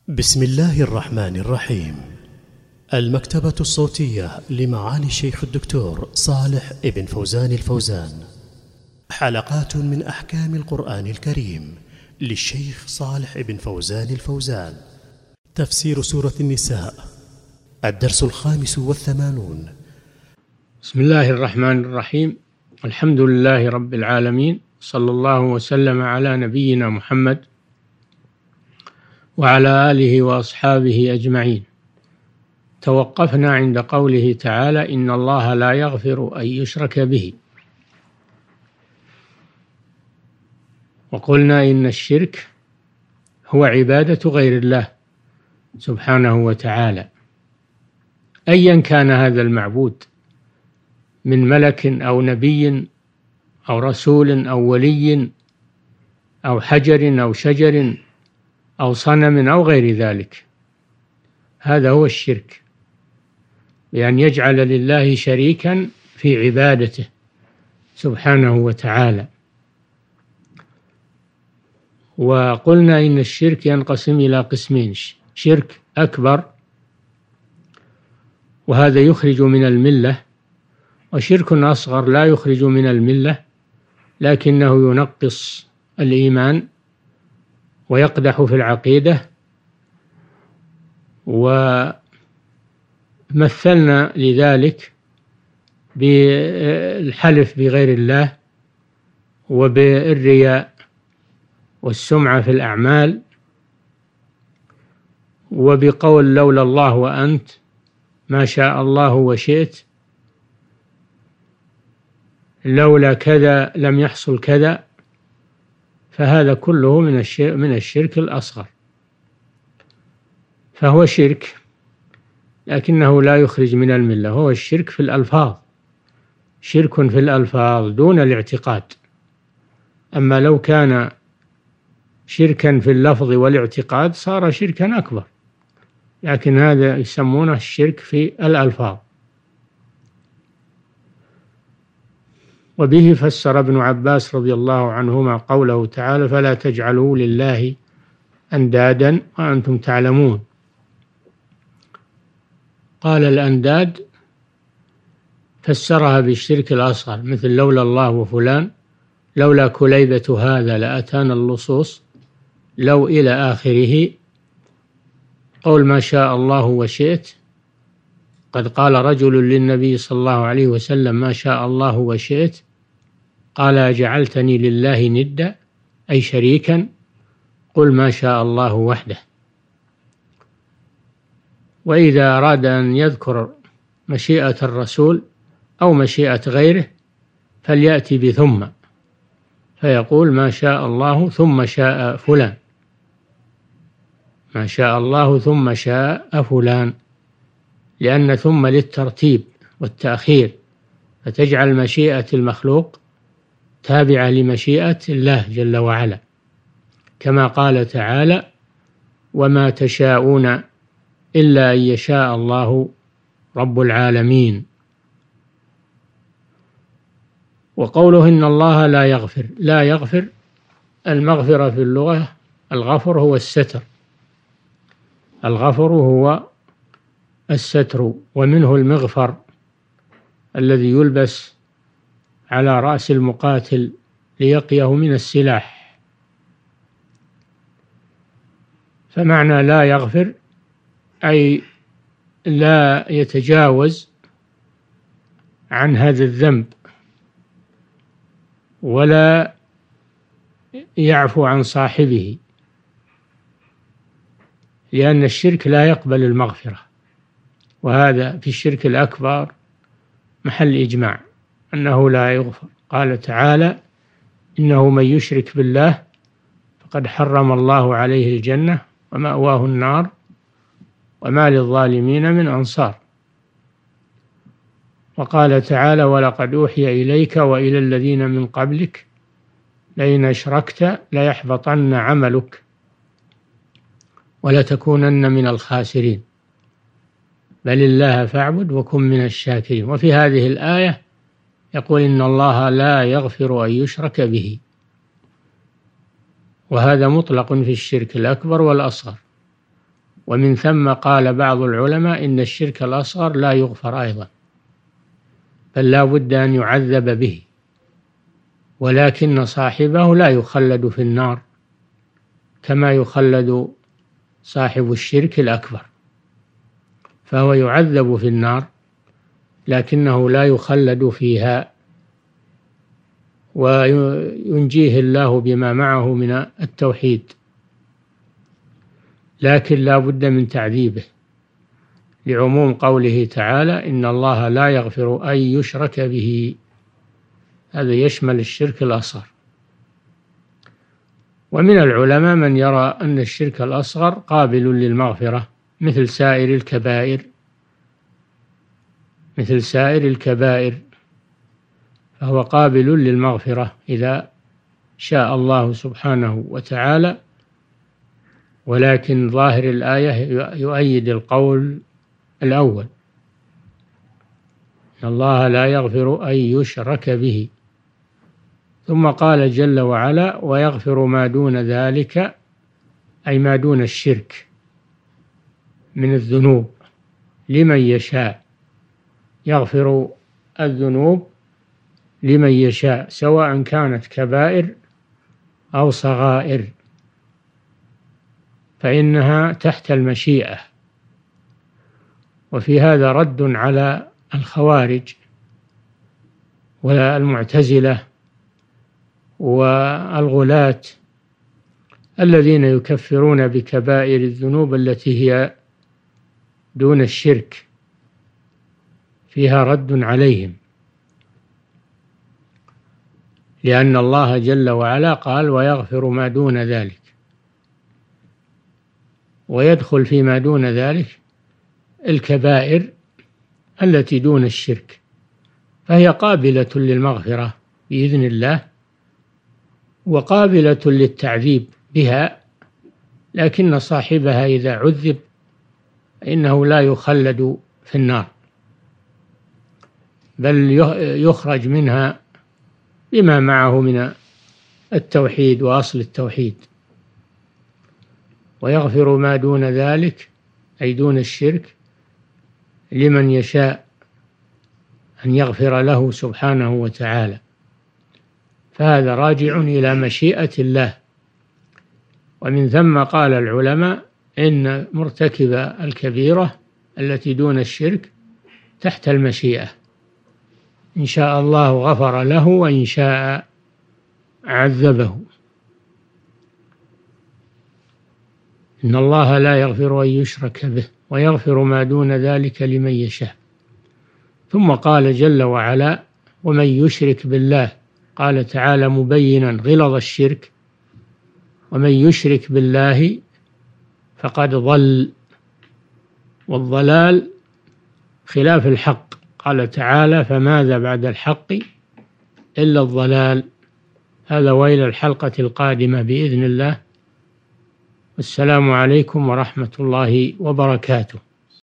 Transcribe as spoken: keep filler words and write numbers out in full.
بسم الله الرحمن الرحيم. المكتبة الصوتية لمعالي الشيخ الدكتور صالح ابن فوزان الفوزان، حلقات من أحكام القرآن الكريم للشيخ صالح ابن فوزان الفوزان. تفسير سورة النساء، الدرس الخامس والثمانون. بسم الله الرحمن الرحيم. الحمد لله رب العالمين، صلى الله وسلم على نبينا محمد وعلى آله وأصحابه أجمعين. توقفنا عند قوله تعالى: إن الله لا يغفر أن يشرك به. وقلنا إن الشرك هو عبادة غير الله سبحانه وتعالى، أيا كان هذا المعبود من ملك أو نبي أو رسول أو ولي أو حجر أو شجر أو صنم أو غير ذلك. هذا هو الشرك، بأن يجعل لله شريكا في عبادته سبحانه وتعالى. وقلنا إن الشرك ينقسم إلى قسمين: شرك أكبر وهذا يخرج من الملة، وشرك أصغر لا يخرج من الملة لكنه ينقص الإيمان ويقدح في العقيدة. ومثلنا لذلك بالحلف بغير الله وبالرياء والسمعة في الأعمال وبقول لولا الله وأنت ما شاء الله وشئت، لولا كذا لم يحصل كذا. فهذا كله من الشرك, من الشرك الأصغر، فهو شرك لكنه لا يخرج من الملة. هو الشرك في الألفاظ، شرك في الألفاظ دون الاعتقاد. أما لو كان شركا في اللفظ والاعتقاد صار شركا أكبر، لكن هذا يسمونه الشرك في الألفاظ. وبه فسر ابن عباس رضي الله عنهما قوله تعالى: فلا تجعلوا لله أندادا وأنتم تعلمون. قال الأنداد فسرها بالشرك الأصغر، مثل لولا الله وفلان، لولا كليبة هذا لأتانا اللصوص، لو إلى آخره. قول ما شاء الله وشئت، قد قال رجل للنبي صلى الله عليه وسلم: ما شاء الله وشئت، قال: أجعلتني لله ندا أي شريكا؟ قل ما شاء الله وحده. وإذا أراد أن يذكر مشيئة الرسول أو مشيئة غيره فليأتي بثم، فيقول ما شاء الله ثم شاء فلان، ما شاء الله ثم شاء فلان، لأن ثم للترتيب والتأخير، فتجعل مشيئة المخلوق تابعة لمشيئة الله جل وعلا، كما قال تعالى: وما تشاءون إلا أن يشاء الله رب العالمين. وقوله إن الله لا يغفر، لا يغفر، المغفرة في اللغة الغفر هو الستر، الغفر هو الستر، ومنه المغفر الذي يلبس على رأس المقاتل ليقيه من السلاح. فمعنى لا يغفر أي لا يتجاوز عن هذا الذنب ولا يعفو عن صاحبه، لأن الشرك لا يقبل المغفرة، وهذا في الشرك الأكبر محل إجماع أنه لا يغفر. قال تعالى: إنه من يشرك بالله فقد حرم الله عليه الجنة ومأواه النار وما للظالمين من أنصار. وقال تعالى: ولقد أوحي إليك وإلى الذين من قبلك لئن أشركت ليحبطن عملك ولتكونن من الخاسرين بل الله فاعبد وكن من الشاكرين. وفي هذه الآية يقول: إن الله لا يغفر أن يشرك به، وهذا مطلق في الشرك الأكبر والأصغر. ومن ثم قال بعض العلماء إن الشرك الأصغر لا يغفر أيضا، بل لا بد أن يعذب به، ولكن صاحبه لا يخلد في النار كما يخلد صاحب الشرك الأكبر، فهو يعذب في النار لكنه لا يخلد فيها، وينجيه الله بما معه من التوحيد، لكن لا بد من تعذيبه، لعموم قوله تعالى إن الله لا يغفر أن يشرك به، هذا يشمل الشرك الأصغر. ومن العلماء من يرى أن الشرك الأصغر قابل للمغفرة مثل سائر الكبائر مثل سائر الكبائر فهو قابل للمغفرة إذا شاء الله سبحانه وتعالى، ولكن ظاهر الآية يؤيد القول الأول، إن الله لا يغفر أن يشرك به. ثم قال جل وعلا ويغفر ما دون ذلك، أي ما دون الشرك من الذنوب، لمن يشاء، يغفر الذنوب لمن يشاء سواء كانت كبائر أو صغائر، فإنها تحت المشيئة. وفي هذا رد على الخوارج والمعتزلة والغلاة الذين يكفرون بكبائر الذنوب التي هي دون الشرك، فيها رد عليهم، لأن الله جل وعلا قال ويغفر ما دون ذلك، ويدخل فيما دون ذلك الكبائر التي دون الشرك، فهي قابلة للمغفرة بإذن الله وقابلة للتعذيب بها، لكن صاحبها إذا عذب فإنه لا يخلد في النار، بل يخرج منها بما معه من التوحيد وأصل التوحيد. ويغفر ما دون ذلك أي دون الشرك لمن يشاء أن يغفر له سبحانه وتعالى، فهذا راجع إلى مشيئة الله. ومن ثم قال العلماء إن مرتكب الكبيرة التي دون الشرك تحت المشيئة، إن شاء الله غفر له وإن شاء عذبه. إن الله لا يغفر أن يشرك به ويغفر ما دون ذلك لمن يشاء. ثم قال جل وعلا ومن يشرك بالله، قال تعالى مبينا غلظ الشرك، ومن يشرك بالله فقد ضل، والضلال خلاف الحق، قال تعالى فماذا بعد الحق إلا الضلال. هذا وإلى الحلقة القادمة بإذن الله، والسلام عليكم ورحمة الله وبركاته.